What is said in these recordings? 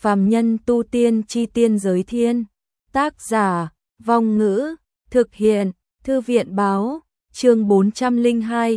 Phàm nhân tu tiên chi tiên giới thiên. Tác giả, Vong Ngữ, thực hiện, Thư viện báo, chương 402,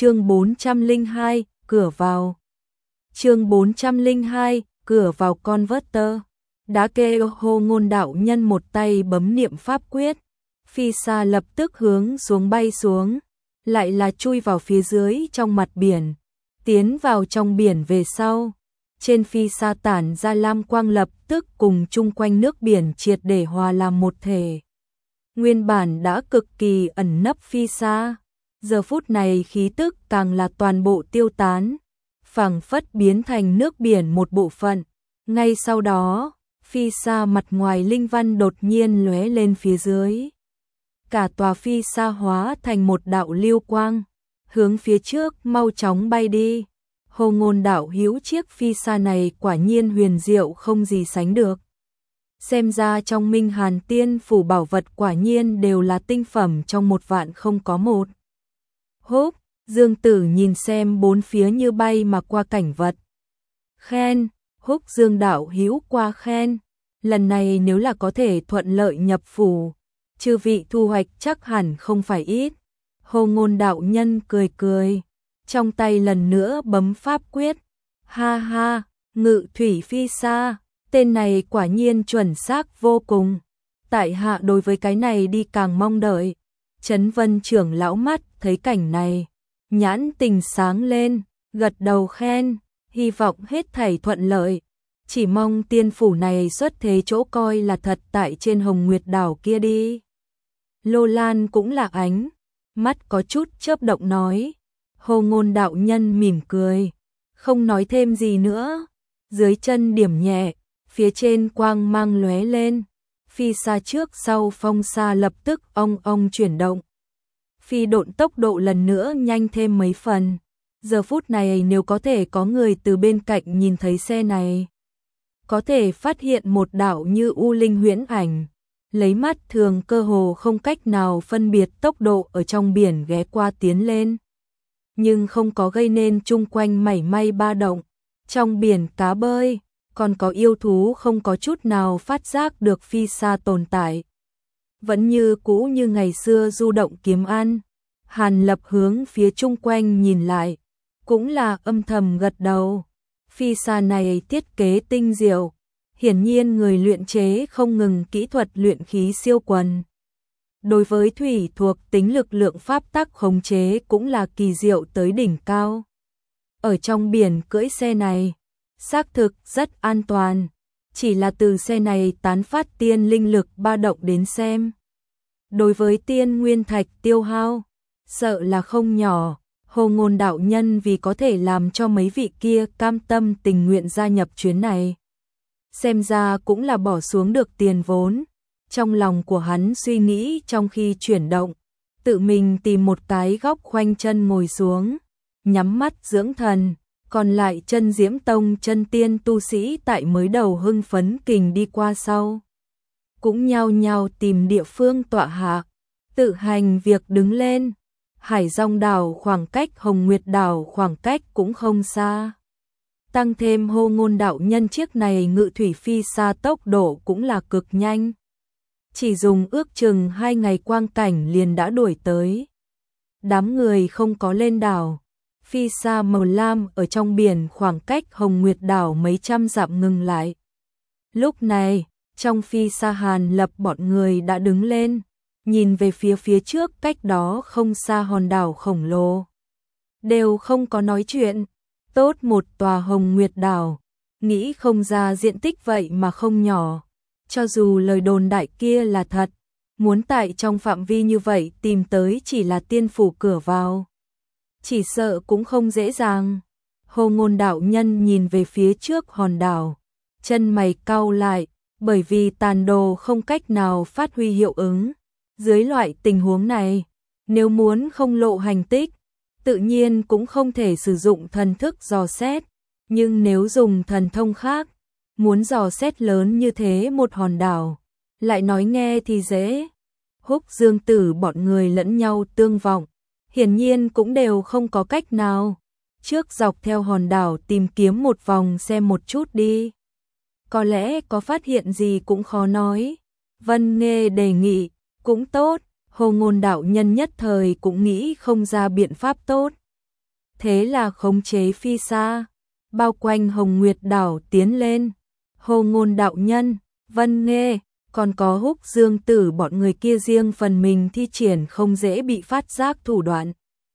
cửa vào. Chương 402, cửa vào Converter. Đã kêu Hô Ngôn đạo nhân một tay bấm niệm pháp quyết, phi xa lập tức hướng xuống bay xuống, lại là chui vào phía dưới trong mặt biển, tiến vào trong biển về sau. Trên phi xa tản ra lam quang lập tức cùng chung quanh nước biển triệt để hòa làm một thể. Nguyên bản đã cực kỳ ẩn nấp phi xa, giờ phút này khí tức càng là toàn bộ tiêu tán, phảng phất biến thành nước biển một bộ phận. Ngay sau đó, phi xa mặt ngoài linh văn đột nhiên lóe lên phía dưới. Cả tòa phi xa hóa thành một đạo lưu quang, hướng phía trước mau chóng bay đi. Hồ Ngôn đạo hữu, chiếc phi xa này quả nhiên huyền diệu không gì sánh được. Xem ra trong Minh Hàn Tiên phủ bảo vật quả nhiên đều là tinh phẩm trong một vạn không có một. Húc, Dương Tử nhìn xem bốn phía như bay mà qua cảnh vật. Khen, Húc Dương đạo hữu qua khen. Lần này nếu là có thể thuận lợi nhập phủ, chư vị thu hoạch chắc hẳn không phải ít. Hồ Ngôn đạo nhân cười cười, trong tay lần nữa bấm pháp quyết. Ha ha, ngự thủy phi xa, tên này quả nhiên chuẩn xác vô cùng. Tại hạ đối với cái này đi càng mong đợi. Chấn Vân trưởng lão mắt thấy cảnh này, nhãn tình sáng lên, gật đầu khen, hy vọng hết thảy thuận lợi. Chỉ mong tiên phủ này xuất thế chỗ coi là thật tại trên Hồng Nguyệt đảo kia đi. Lô Lan cũng là ánh mắt có chút chớp động nói. Hồ Ngôn đạo nhân mỉm cười, không nói thêm gì nữa. Dưới chân điểm nhẹ, phía trên quang mang lóe lên, phi xa trước sau phong xa lập tức ong ong chuyển động. Phi độn tốc độ lần nữa nhanh thêm mấy phần. Giờ phút này nếu có thể có người từ bên cạnh nhìn thấy xe này, có thể phát hiện một đạo như u linh huyễn ảnh, lấy mắt thường cơ hồ không cách nào phân biệt tốc độ ở trong biển ghé qua tiến lên, nhưng không có gây nên chung quanh mảy may ba động. Trong biển cá bơi, còn có yêu thú không có chút nào phát giác được phi xa tồn tại. Vẫn như cũ như ngày xưa du động kiếm ăn. Hàn Lập hướng phía chung quanh nhìn lại, cũng là âm thầm gật đầu. Phi xa này thiết kế tinh diệu, hiển nhiên người luyện chế không ngừng kỹ thuật luyện khí siêu quần. Đối với thủy thuộc tính lực lượng pháp tắc khống chế cũng là kỳ diệu tới đỉnh cao. Ở trong biển cưỡi xe này, xác thực rất an toàn, chỉ là từ xe này tán phát tiên linh lực ba động đến xem. Đối với tiên nguyên thạch tiêu hao, sợ là không nhỏ. Hồ Ngôn đạo nhân vì có thể làm cho mấy vị kia cam tâm tình nguyện gia nhập chuyến này, xem ra cũng là bỏ xuống được tiền vốn. Trong lòng của hắn suy nghĩ trong khi chuyển động, tự mình tìm một cái góc khoanh chân ngồi xuống, nhắm mắt dưỡng thần. Còn lại chân Diễm Tông chân tiên tu sĩ tại mới đầu hưng phấn kình đi qua sau, cũng nhao nhao tìm địa phương tọa hạ, tự hành việc đứng lên. Hải Dòng đảo khoảng cách Hồng Nguyệt đảo khoảng cách cũng không xa. Tăng thêm Hô Ngôn đạo nhân chiếc này ngự thủy phi xa tốc độ cũng là cực nhanh. Chỉ dùng ước chừng 2 ngày quang cảnh liền đã đuổi tới. Đám người không có lên đảo. Phi xa màu lam ở trong biển khoảng cách Hồng Nguyệt đảo mấy trăm dặm ngừng lại. Lúc này, trong phi xa Hàn Lập bọn người đã đứng lên, nhìn về phía trước cách đó không xa hòn đảo khổng lồ. Đều không có nói chuyện. Tốt một tòa Hồng Nguyệt đảo, nghĩ không ra diện tích vậy mà không nhỏ. Cho dù lời đồn đại kia là thật, muốn tại trong phạm vi như vậy tìm tới chỉ là tiên phủ cửa vào, chỉ sợ cũng không dễ dàng. Hồ Ngôn đạo nhân nhìn về phía trước hòn đảo, chân mày cau lại, bởi vì tàn đồ không cách nào phát huy hiệu ứng. Dưới loại tình huống này, nếu muốn không lộ hành tích, tự nhiên cũng không thể sử dụng thần thức dò xét, nhưng nếu dùng thần thông khác, muốn dò xét lớn như thế một hòn đảo, lại nói nghe thì dễ. Húc Dương Tử bọn người lẫn nhau tương vọng, hiển nhiên cũng đều không có cách nào. Trước dọc theo hòn đảo tìm kiếm một vòng xem một chút đi. có lẽ có phát hiện gì cũng khó nói. Vân Nghê đề nghị, cũng tốt, Hồ Ngôn đạo nhân nhất thời cũng nghĩ không ra biện pháp tốt. Thế là khống chế phi sa, bao quanh Hồng Nguyệt đảo tiến lên. Hồ Ngôn đạo nhân, Vân Nghê, còn có Húc Dương Tử bọn người kia riêng phần mình thi triển không dễ bị phát giác thủ đoạn.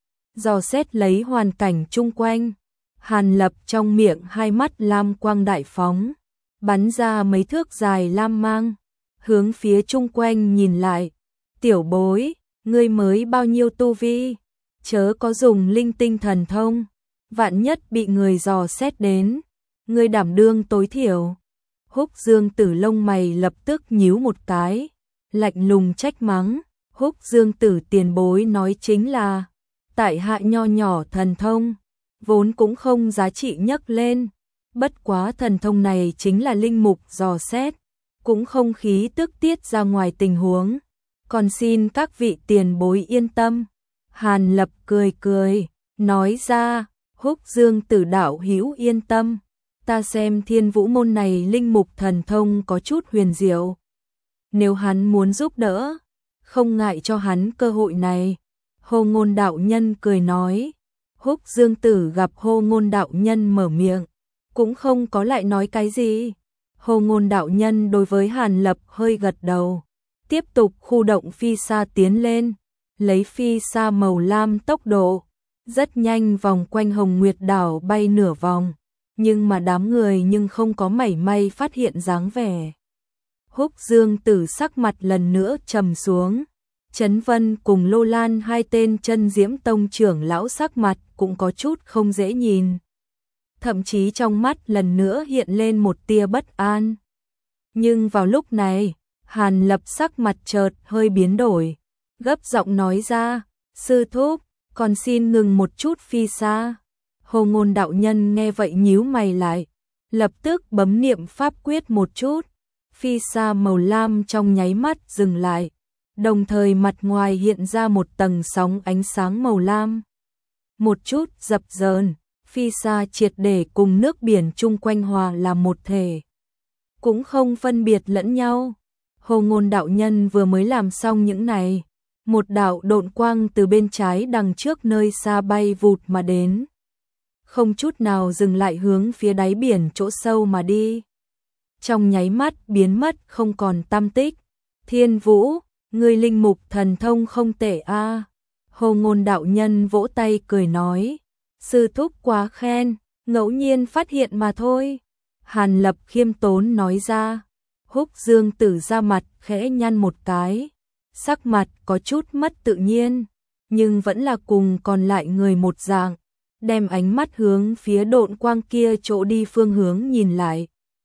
Dò xét lấy hoàn cảnh chung quanh, Hàn Lập trong miệng hai mắt lam quang đại phóng, bắn ra mấy thước dài lam mang, hướng phía chung quanh nhìn lại. Tiểu bối, ngươi mới bao nhiêu tu vi, chớ có dùng linh tinh thần thông, vạn nhất bị người dò xét đến, ngươi đảm đương tối thiểu. Húc Dương Tử lông mày lập tức nhíu một cái, lạnh lùng trách mắng. Húc Dương Tử tiền bối nói chính là, tại hạ nho nhỏ thần thông, vốn cũng không giá trị nhắc lên, bất quá thần thông này chính là linh mục dò xét, cũng không khí tức tiết ra ngoài tình huống, còn xin các vị tiền bối yên tâm. Hàn Lập cười cười, nói ra, Húc Dương Tử đạo hữu yên tâm, ta xem Thiên Vũ môn này linh mục thần thông có chút huyền diệu. Nếu hắn muốn giúp đỡ, không ngại cho hắn cơ hội này. Hồ Ngôn đạo nhân cười nói. Húc Dương Tử gặp Hồ Ngôn đạo nhân mở miệng, cũng không có lại nói cái gì. Hồ Ngôn đạo nhân đối với Hàn Lập hơi gật đầu, tiếp tục khu động phi sa tiến lên, lấy phi sa màu lam tốc độ, rất nhanh vòng quanh Hồng Nguyệt đảo bay nửa vòng, nhưng mà đám người nhưng không có mảy may phát hiện dáng vẻ. Húc Dương Tử sắc mặt lần nữa trầm xuống, Chấn Vân cùng Lô Lan hai tên Chân Diễm Tông trưởng lão sắc mặt cũng có chút không dễ nhìn. Thậm chí trong mắt lần nữa hiện lên một tia bất an. Nhưng vào lúc này, Hàn Lập sắc mặt chợt hơi biến đổi, gấp giọng nói ra, sư thúc, còn xin ngừng một chút phi sa. Hồ Ngôn đạo nhân nghe vậy nhíu mày lại, lập tức bấm niệm pháp quyết một chút, phi sa màu lam trong nháy mắt dừng lại, đồng thời mặt ngoài hiện ra một tầng sóng ánh sáng màu lam. Một chút dập dờn, phi sa triệt để cùng nước biển chung quanh hòa làm một thể, cũng không phân biệt lẫn nhau. Hồ Ngôn đạo nhân vừa mới làm xong những này, một đạo độn quang từ bên trái đằng trước nơi xa bay vụt mà đến, không chút nào dừng lại hướng phía đáy biển chỗ sâu mà đi. Trong nháy mắt biến mất không còn tăm tích. Thiên Vũ, ngươi linh mục thần thông không tệ a. Hồ Ngôn đạo nhân vỗ tay cười nói, sư thúc quá khen, ngẫu nhiên phát hiện mà thôi. Hàn Lập khiêm tốn nói ra. Húc Dương Tử ra mặt khẽ nhăn một cái, sắc mặt có chút mất tự nhiên, nhưng vẫn là cùng còn lại người một dạng, đem ánh mắt hướng phía độn quang kia chỗ đi phương hướng nhìn lại.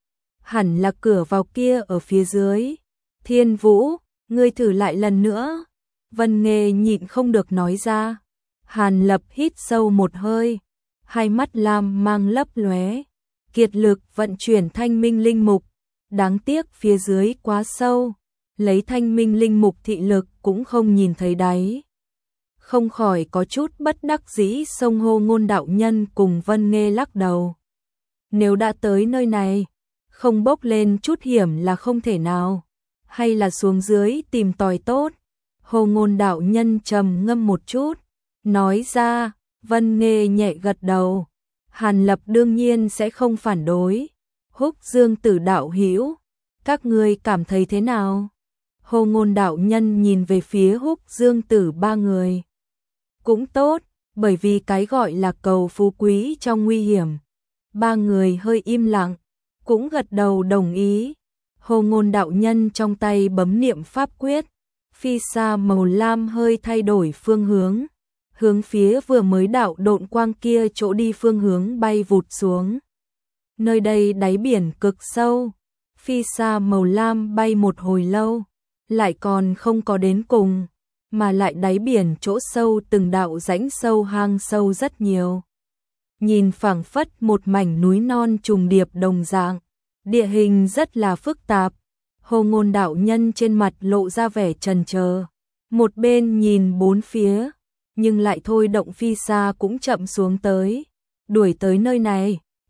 Hẳn là cửa vào kia ở phía dưới. Thiên Vũ, ngươi thử lại lần nữa. Vân Nghê nhịn không được nói ra. Hàn Lập hít sâu một hơi, hai mắt lam mang lấp lóe, kiệt lực vận chuyển thanh minh linh mục. Đáng tiếc phía dưới quá sâu, lấy thanh minh linh mục thị lực cũng không nhìn thấy đáy. Không khỏi có chút bất đắc dĩ xông Hồ Ngôn đạo nhân cùng Vân Nghê lắc đầu. Nếu đã tới nơi này, không bốc lên chút hiểm là không thể nào, hay là xuống dưới tìm tòi tốt. Hồ Ngôn đạo nhân trầm ngâm một chút, nói ra. Vân Nghê nhẹ gật đầu. Hàn Lập đương nhiên sẽ không phản đối. Húc Dương Tử đạo hữu, các ngươi cảm thấy thế nào? Hồ Ngôn đạo nhân nhìn về phía Húc Dương Tử ba người. Cũng tốt, bởi vì cái gọi là cầu phú quý trong nguy hiểm. Ba người hơi im lặng, cũng gật đầu đồng ý. Hồ Ngôn đạo nhân trong tay bấm niệm pháp quyết, phi sa màu lam hơi thay đổi phương hướng, hướng phía vừa mới đạo độn quang kia chỗ đi phương hướng bay vụt xuống. Nơi đây đáy biển cực sâu, phi sa màu lam bay một hồi lâu, lại còn không có đến cùng, mà lại đáy biển chỗ sâu từng đạo rãnh sâu hang sâu rất nhiều. Nhìn phảng phất một mảnh núi non trùng điệp đồng dạng, địa hình rất là phức tạp. Hồ Ngôn đạo nhân trên mặt lộ ra vẻ chần chờ, một bên nhìn bốn phía, nhưng lại thôi động phi sa cũng chậm xuống tới. Đuổi tới nơi này,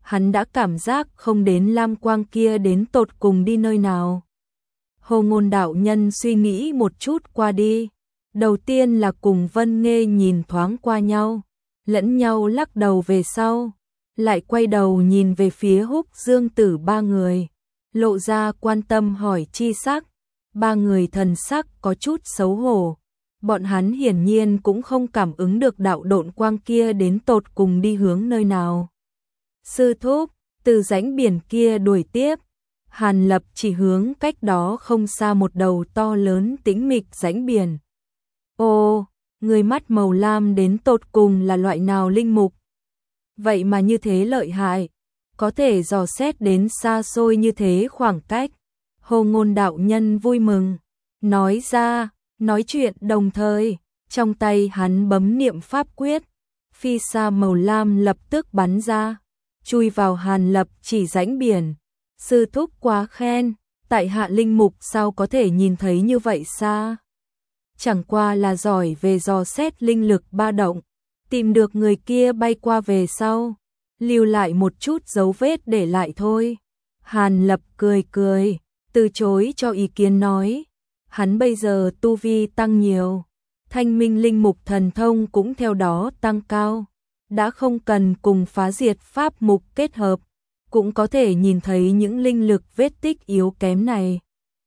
hắn đã cảm giác không đến lam quang kia đến tột cùng đi nơi nào. Hồ Ngôn đạo nhân suy nghĩ một chút qua đi. Đầu tiên là cùng Vân Nghê nhìn thoáng qua nhau, lẫn nhau lắc đầu về sau, lại quay đầu nhìn về phía Húc Dương Tử ba người, lộ ra quan tâm hỏi chi sắc. Ba người thần sắc có chút xấu hổ, bọn hắn hiển nhiên cũng không cảm ứng được đạo độn quang kia đến tột cùng đi hướng nơi nào. Sư thúc, từ rãnh biển kia đuổi tiếp. Hàn Lập chỉ hướng cách đó không xa một đầu to lớn tĩnh mịch rãnh biển. Ô, người mắt màu lam đến tột cùng là loại nào linh mục? Vậy mà như thế lợi hại, có thể dò xét đến xa xôi như thế khoảng cách. Hồ Ngôn đạo nhân vui mừng, nói ra, nói chuyện đồng thời, trong tay hắn bấm niệm pháp quyết, phi sa màu lam lập tức bắn ra, chui vào Hàn Lập chỉ rãnh biển. Sư thúc quá khen, tại hạ linh mục sao có thể nhìn thấy như vậy xa? Chẳng qua là giỏi về dò xét linh lực ba động, tìm được người kia bay qua về sau, lưu lại một chút dấu vết để lại thôi. Hàn Lập cười cười, từ chối cho ý kiến nói, hắn bây giờ tu vi tăng nhiều, thanh minh linh mục thần thông cũng theo đó tăng cao, đã không cần cùng phá diệt pháp mục kết hợp, cũng có thể nhìn thấy những linh lực vết tích yếu kém này.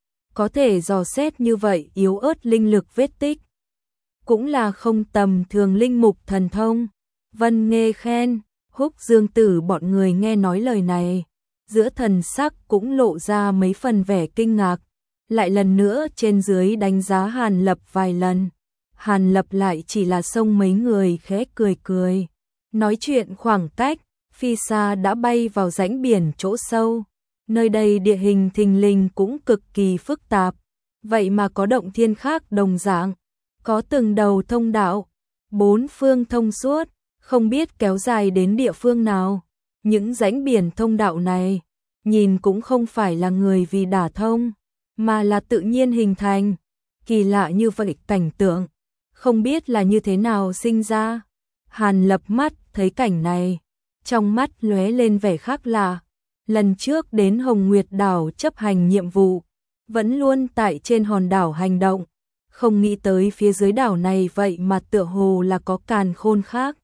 Có thể dò xét như vậy yếu ớt linh lực vết tích, cũng là không tầm thường linh mục thần thông. Vân Nghê khen, Húc Dương Tử bọn người nghe nói lời này, giữa thần sắc cũng lộ ra mấy phần vẻ kinh ngạc, lại lần nữa trên dưới đánh giá Hàn Lập vài lần. Hàn Lập lại chỉ là xông mấy người khẽ cười cười, nói chuyện khoảng cách, phi xa đã bay vào rãnh biển chỗ sâu. Nơi đây địa hình thình lình cũng cực kỳ phức tạp, vậy mà có động thiên khác đồng dạng, có từng đầu thông đạo, bốn phương thông suốt, không biết kéo dài đến địa phương nào. Những rãnh biển thông đạo này, nhìn cũng không phải là người vì đả thông, mà là tự nhiên hình thành. Kỳ lạ như vậy cảnh tượng, không biết là như thế nào sinh ra. Hàn Lập mắt thấy cảnh này, trong mắt lóe lên vẻ khác lạ. Lần trước đến Hồng Nguyệt đảo chấp hành nhiệm vụ, vẫn luôn tại trên hòn đảo hành động, không nghĩ tới phía dưới đảo này vậy mà tựa hồ là có càn khôn khác.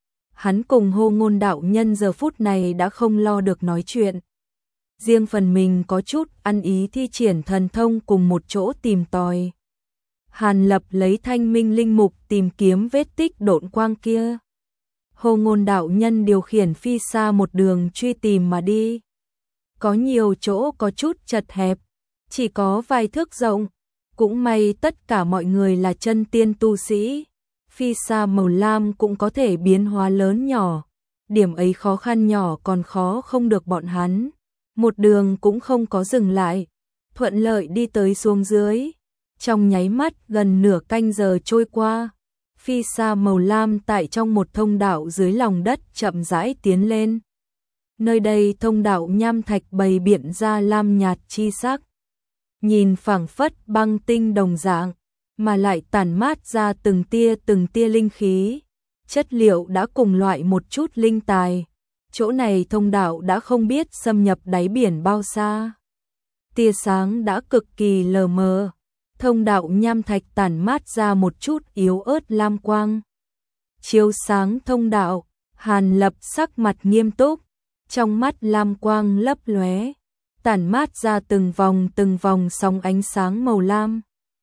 Hắn cùng Hồ Ngôn đạo nhân giờ phút này đã không lo được nói chuyện. Riêng phần mình có chút ăn ý thi triển thần thông cùng một chỗ tìm tòi. Hàn Lập lấy thanh minh linh mục tìm kiếm vết tích độn quang kia. Hồ Ngôn đạo nhân điều khiển phi xa một đường truy tìm mà đi. Có nhiều chỗ có chút chật hẹp, chỉ có vài thước rộng, cũng may tất cả mọi người là chân tiên tu sĩ. Phi xa màu lam cũng có thể biến hóa lớn nhỏ, điểm ấy khó khăn nhỏ còn khó không được bọn hắn. Một đường cũng không có dừng lại, thuận lợi đi tới xuống dưới. Trong nháy mắt gần nửa canh giờ trôi qua, phi xa màu lam tại trong một thông đạo dưới lòng đất chậm rãi tiến lên. Nơi đây thông đạo nham thạch bày biện ra lam nhạt chi sắc, nhìn phảng phất băng tinh đồng dạng, mà lại tản mát ra từng tia linh khí. Chất liệu đã cùng loại một chút linh tài. Chỗ này thông đạo đã không biết xâm nhập đáy biển bao xa. Tia sáng đã cực kỳ lờ mờ. Thông đạo nham thạch tản mát ra một chút yếu ớt lam quang. Chiếu sáng thông đạo, Hàn Lập sắc mặt nghiêm túc, trong mắt lam quang lấp lóe, tản mát ra từng vòng sóng ánh sáng màu lam.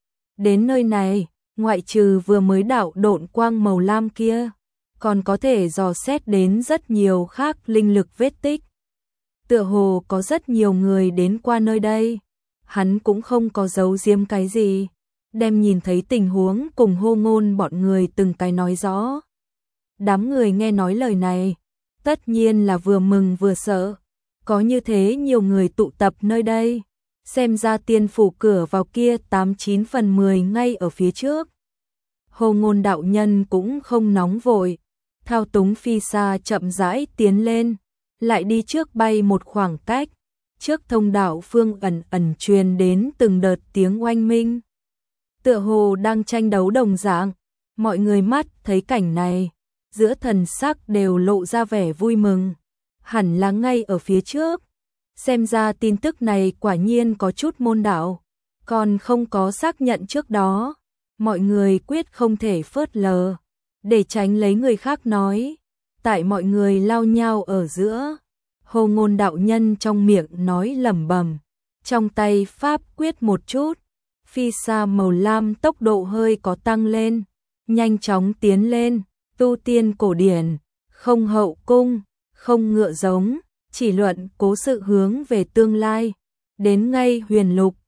Đến nơi này, ngoại trừ vừa mới đạo độn quang màu lam kia, còn có thể dò xét đến rất nhiều khác linh lực vết tích. Tựa hồ có rất nhiều người đến qua nơi đây. Hắn cũng không có giấu giếm cái gì, đem nhìn thấy tình huống cùng Hồ Ngôn bọn người từng cái nói rõ. Đám người nghe nói lời này, tất nhiên là vừa mừng vừa sợ. Có như thế nhiều người tụ tập nơi đây, xem ra tiên phủ cửa vào kia 89 phần 10 ngay ở phía trước. Hồ Ngôn đạo nhân cũng không nóng vội, thao túng phi xa chậm rãi tiến lên, lại đi trước bay một khoảng cách. Trước thông đạo phương ẩn truyền đến từng đợt tiếng oanh minh, tựa hồ đang tranh đấu đồng dạng. Mọi người mắt thấy cảnh này, giữa thần sắc đều lộ ra vẻ vui mừng. hẳn là ngay ở phía trước. Xem ra tin tức này quả nhiên có chút môn đạo, còn không có xác nhận trước đó. Mọi người quyết không thể phớt lờ, để tránh lấy người khác nói. Tại mọi người lao nhau ở giữa, Hồ Ngôn đạo nhân trong miệng nói lẩm bẩm, trong tay pháp quyết một chút, phi sa màu lam tốc độ hơi có tăng lên, nhanh chóng tiến lên. Tu tiên cổ điển, không hậu cung, không ngựa giống, chỉ luận cố sự hướng về tương lai. Đến ngay huyền lục,